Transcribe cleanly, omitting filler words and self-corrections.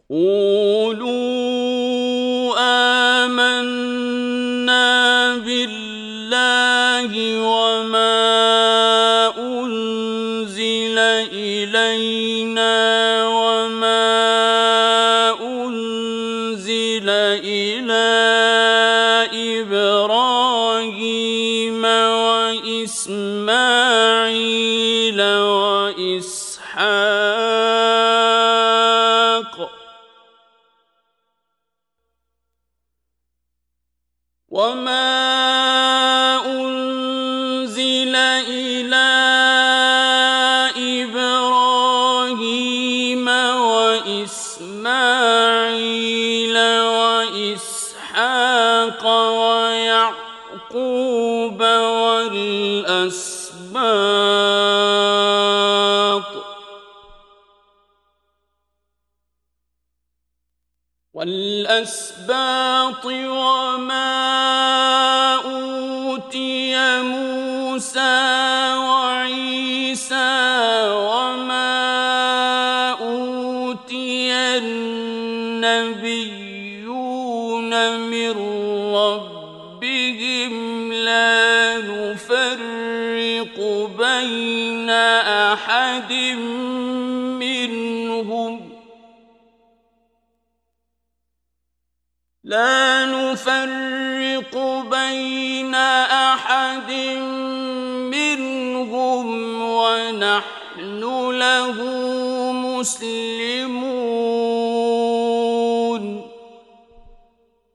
قولوا آمنا بالله وما أنزل إلينا وما أنزل إلى إبراهيم وإسماعيل وإسحاق ويعقوب والأسباط وما أوتي موسى وعيسى وما أوتي النبيون من ربهم لا نفرق بين أحد منهم ونحن له مسلمون